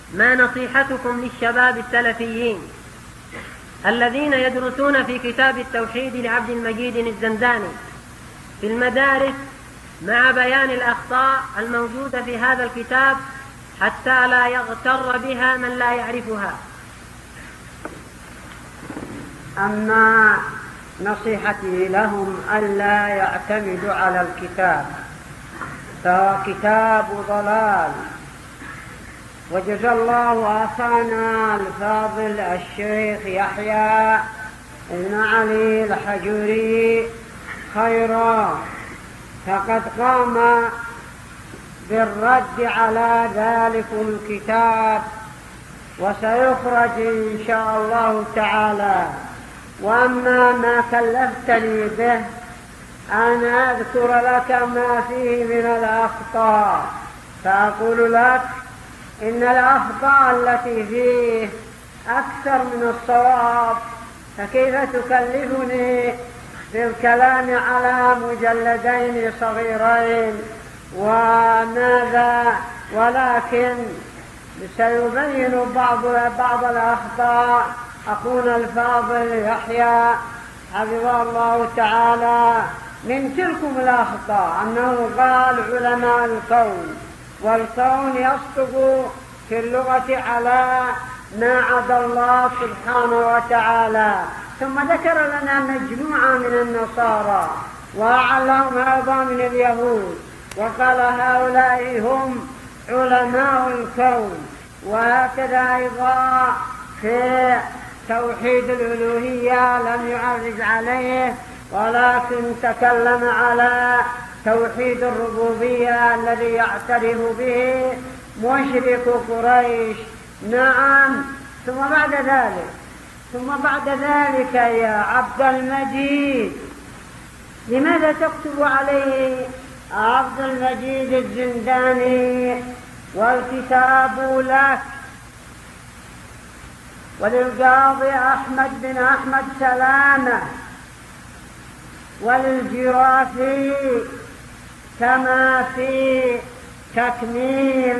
ما نصيحتكم للشباب السلفيين الذين يدرسون في كتاب التوحيد لعبد المجيد الزنداني في المدارس مع بيان الأخطاء الموجودة في هذا الكتاب حتى لا يغتر بها من لا يعرفها؟ أما نصيحتي لهم ألا يعتمدوا على الكتاب، فهو كتاب ضلال. وجزى الله أخانا الفاضل الشيخ يحيى بن علي الحجوري خيرا، فقد قام بالرد على ذلك الكتاب وسيخرج إن شاء الله تعالى. وأما ما كلفتني به أن أذكر لك ما فيه من الأخطاء، فأقول لك إن الأخطاء التي فيه أكثر من الصواب، فكيف تكلفني بالكلام على مجلدين صغيرين وماذا؟ ولكن سيبين بعض الأخطاء أخونا الفاضل يحيى حفظه الله تعالى. من تلكم الأخطاء أنه قال علماء الكون، والكون يصدق في اللغة على ما عدا الله سبحانه وتعالى. ثم ذكر لنا مجموعة من النصارى وأعلهم أيضا من اليهود، وقال هؤلاء هم علماء الكون. وهكذا أيضا في توحيد الألوهية لم يعرج عليه، ولكن تكلم على توحيد الربوبية الذي يعترف به مشرك قريش. نعم. ثم بعد ذلك يا عبد المجيد، لماذا تكتب عليه عبد المجيد الزنداني والكتاب لك؟ وللقاضي أحمد بن أحمد سلامة وللجرافي كما في تكميل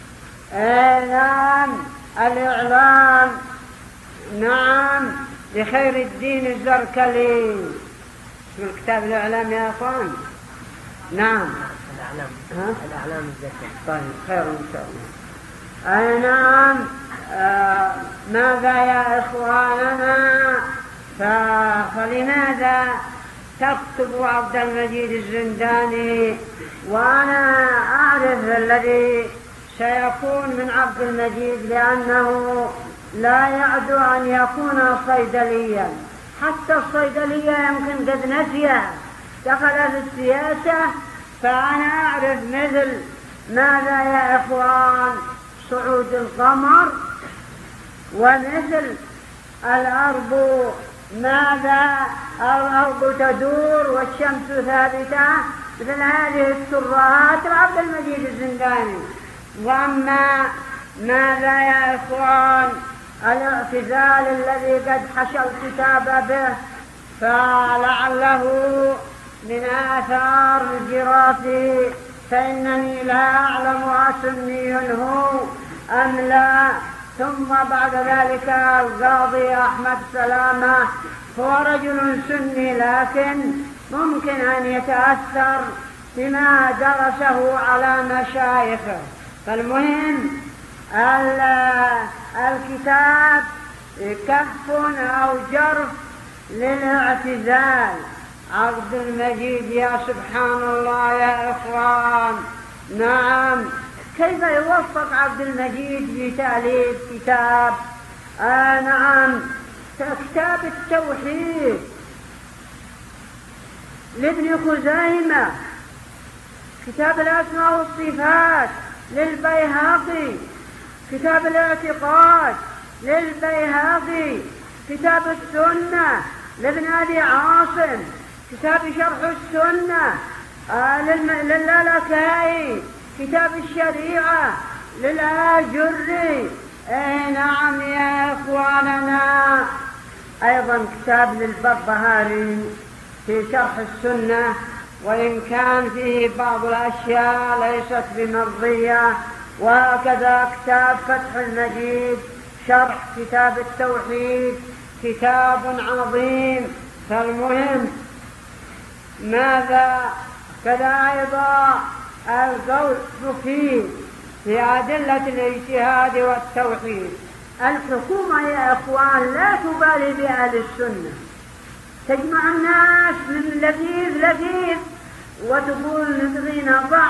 الإعلام نعم لخير الدين الزركلي. اسم الكتاب الإعلام يا أخوان؟ نعم الأعلام الزركلي. طيب خير إن شاء الله. نعم. ماذا يا إخواننا؟ فلماذا تكتب عبد المجيد الزنداني؟ وأنا أعرف الذي سيكون من عبد المجيد، لأنه لا يعدو أن يكون صيدليا. حتى الصيدلية يمكن قد نسيها، دخل في السياسة. فأنا أعرف مثل ماذا يا إخوان صعود القمر، ومثل الأرض ماذا الأرض تدور والشمس ثابتة، مثل هذه السرات لعبد المجيد الزنداني. وأما ماذا يا إخوان الاعتزال الذي قد حشى الكتاب به، فلعله من آثار الجرافي، فإنني لا أعلم أسني هو أم لا. ثم بعد ذلك القاضي أحمد سلامة هو رجل سني، لكن ممكن أن يتأثر بما درسه على مشايخه. فالمهم الكتاب كهف أو جرف للاعتزال. عبد المجيد يا سبحان الله يا إخوان. نعم. كيف يوفق عبد المجيد بتأليف كتاب نعم كتاب التوحيد لابن خزيمة، كتاب الأسماء والصفات للبيهقي، كتاب الاعتقاد للبيهقي، كتاب السنة لابن أبي عاصم، كتاب شرح السنة للالكائي، كتاب الشريعة للآجري. نعم يا إخواننا. أيضا كتاب للبربهاري في شرح السنة، وإن كان فيه بعض الأشياء ليست بمرضية، وهكذا كتاب فتح المجيد شرح كتاب التوحيد كتاب عظيم. فالمهم ماذا كذا أيضا القول في أدلة الاجتهاد والتوحيد. الحكومة يا أخوان لا تبالي بأهل السنة، تجمع الناس من لذيذ وتقول نبغي نضع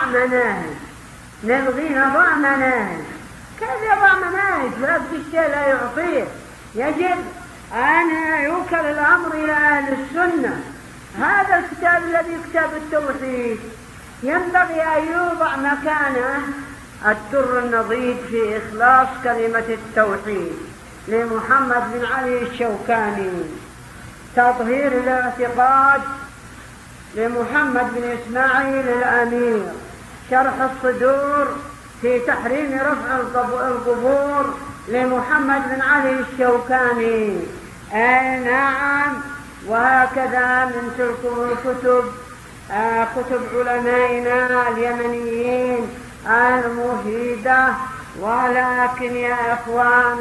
مناهج. كيف يضع مناهج؟ لا الشيء لا يعطيه. يجب أن يوكل الأمر إلى أهل السنة. هذا الكتاب الذي كتاب التوحيد ينبغي أن يوضع مكانه الدر النضيد في إخلاص كلمة التوحيد لمحمد بن علي الشوكاني، تطهير الاعتقاد لمحمد بن إسماعيل الأمير، شرح الصدور في تحريم رفع القبور لمحمد بن علي الشوكاني. نعم. وهكذا من تلك الكتب كتب علمائنا اليمنيين المفيدة. ولكن يا إخوان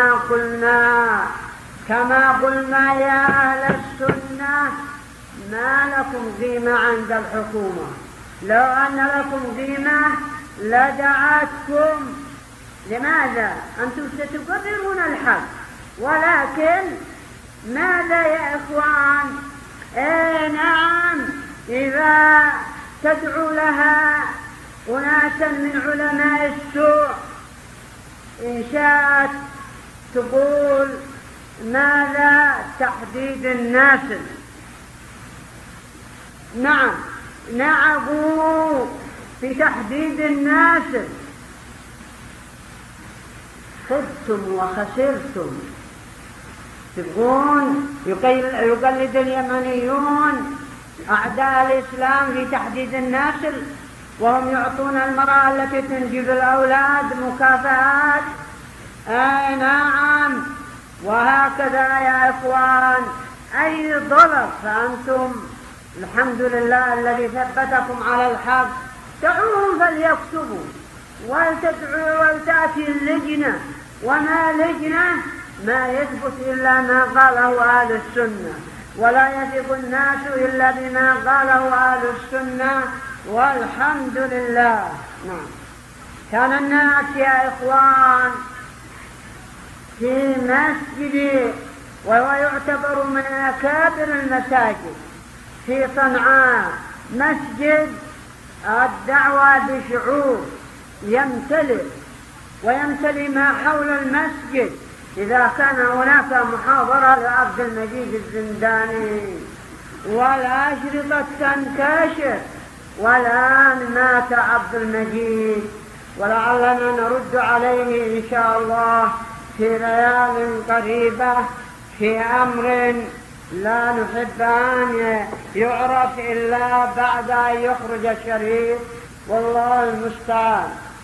كما قلنا يا أهل السنة ما لكم قيمة عند الحكومة. لو أن لكم قيمة لدعتكم. لماذا؟ أنتم ستقررون الحق، ولكن ماذا يا إخوان؟ نعم، إذا تدعو لها أناسا من علماء السوء إن شاءت تقول ماذا؟ تحديد الناسل. نعم، نعبوا في تحديد الناسل، خبتم وخسرتم. تبغون يقلد اليمنيون أعداء الإسلام في تحديد الناسل، وهم يعطون المرأة التي تنجب الأولاد مكافآت. نعم. وهكذا يا إخوان أي ضرر. فأنتم الحمد لله الذي ثبتكم على الحق، دعوهم فليكتبوا ولتأتي اللجنة، وما لجنة ما يثبت إلا ما قاله أهل السنة، ولا يثق الناس إلا بما قاله أهل السنة، والحمد لله. نعم. كان الناس يا إخوان في مسجد وهو يعتبر من أكابر المساجد في صنعاء، مسجد الدعوة بشعور يمتلئ ويمتلئ ما حول المسجد إذا كان هناك محاضرة لعبد المجيد الزنداني، والأشرطة تنتشر. والآن مات عبد المجيد، ولعلنا نرد عليه إن شاء الله في ليال قريبة في أمر لا نحب أن يعرف إلا بعد أن يخرج الشريف، والله المستعان.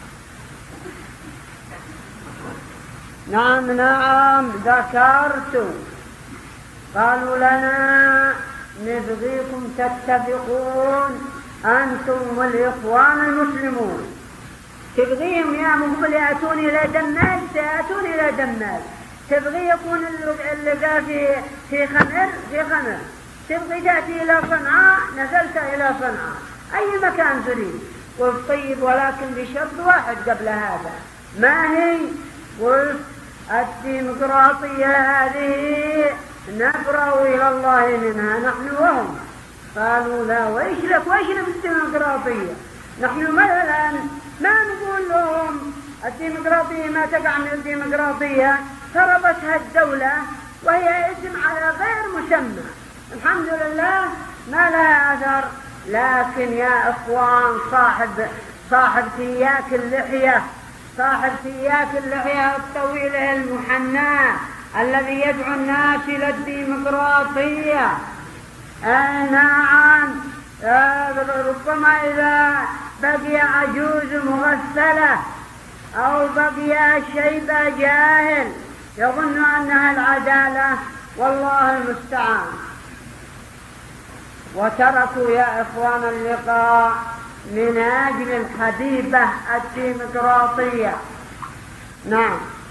نعم ذكرت. قالوا لنا نبغيكم تتفقون أنتم والإخوان المسلمون. تبغيهم يا مقبل يأتون إلى دمال، سيأتون إلى دمال. تبغي يكون اللقاء في خمر، تبغي تأتي إلى صنعاء، نزلت إلى صنعاء، أي مكان تريد. قلت طيب، ولكن بشرط واحد قبل هذا. ما هي؟ قلت الديمقراطية هذه نبرأ إلى الله منها نحن وهم. قالوا لا، وإيش لك وإيش لك الديمقراطية؟ نحن مثلا ما نقول لهم الديمقراطية، ما تقع من الديمقراطية فربتها الدولة وهي اسم على غير مسمى، الحمد لله ما لها أثر. لكن يا إخوان صاحب سياك اللحية الطويلة المحناة الذي يدعو الناس إلى الديمقراطية، نعم، ربما إذا بقي عجوز مغسلة أو بقي شيب جاهل يظن أنها العدالة، والله المستعان. وتركوا يا إخوان اللقاء من أجل الحديبة الديمقراطية. نعم.